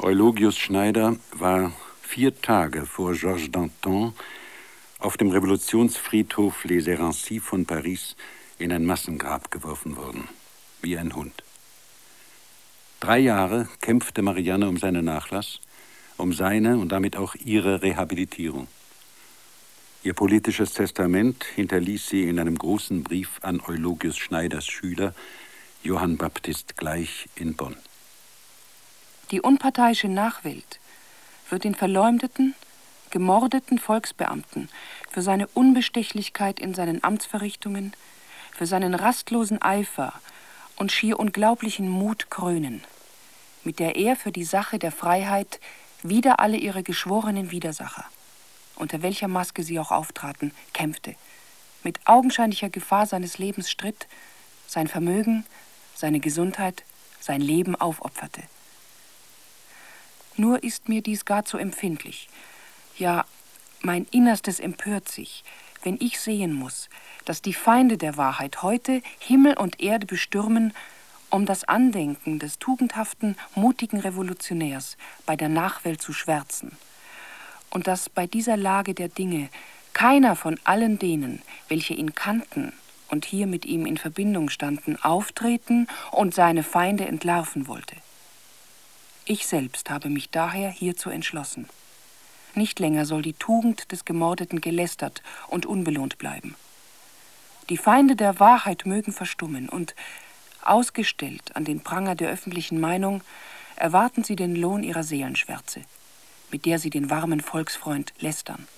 Eulogius Schneider war 4 Tage vor Georges Danton auf dem Revolutionsfriedhof Les Errancis von Paris in ein Massengrab geworfen worden, wie ein Hund. 3 Jahre kämpfte Marianne um seinen Nachlass, um seine und damit auch ihre Rehabilitierung. Ihr politisches Testament hinterließ sie in einem großen Brief an Eulogius Schneiders Schüler, Johann Baptist Gleich in Bonn. Die unparteiische Nachwelt wird den verleumdeten, gemordeten Volksbeamten für seine Unbestechlichkeit in seinen Amtsverrichtungen, für seinen rastlosen Eifer und schier unglaublichen Mut krönen, mit der er für die Sache der Freiheit wider alle ihre geschworenen Widersacher, unter welcher Maske sie auch auftraten, kämpfte, mit augenscheinlicher Gefahr seines Lebens stritt, sein Vermögen, seine Gesundheit, sein Leben aufopferte. Nur ist mir dies gar zu empfindlich. Ja, mein Innerstes empört sich, wenn ich sehen muss, dass die Feinde der Wahrheit heute Himmel und Erde bestürmen, um das Andenken des tugendhaften, mutigen Revolutionärs bei der Nachwelt zu schwärzen. Und dass bei dieser Lage der Dinge keiner von allen denen, welche ihn kannten und hier mit ihm in Verbindung standen, auftreten und seine Feinde entlarven wollte. Ich selbst habe mich daher hierzu entschlossen. Nicht länger soll die Tugend des Gemordeten gelästert und unbelohnt bleiben. Die Feinde der Wahrheit mögen verstummen und, ausgestellt an den Pranger der öffentlichen Meinung, erwarten sie den Lohn ihrer Seelenschwärze, mit der sie den warmen Volksfreund lästern.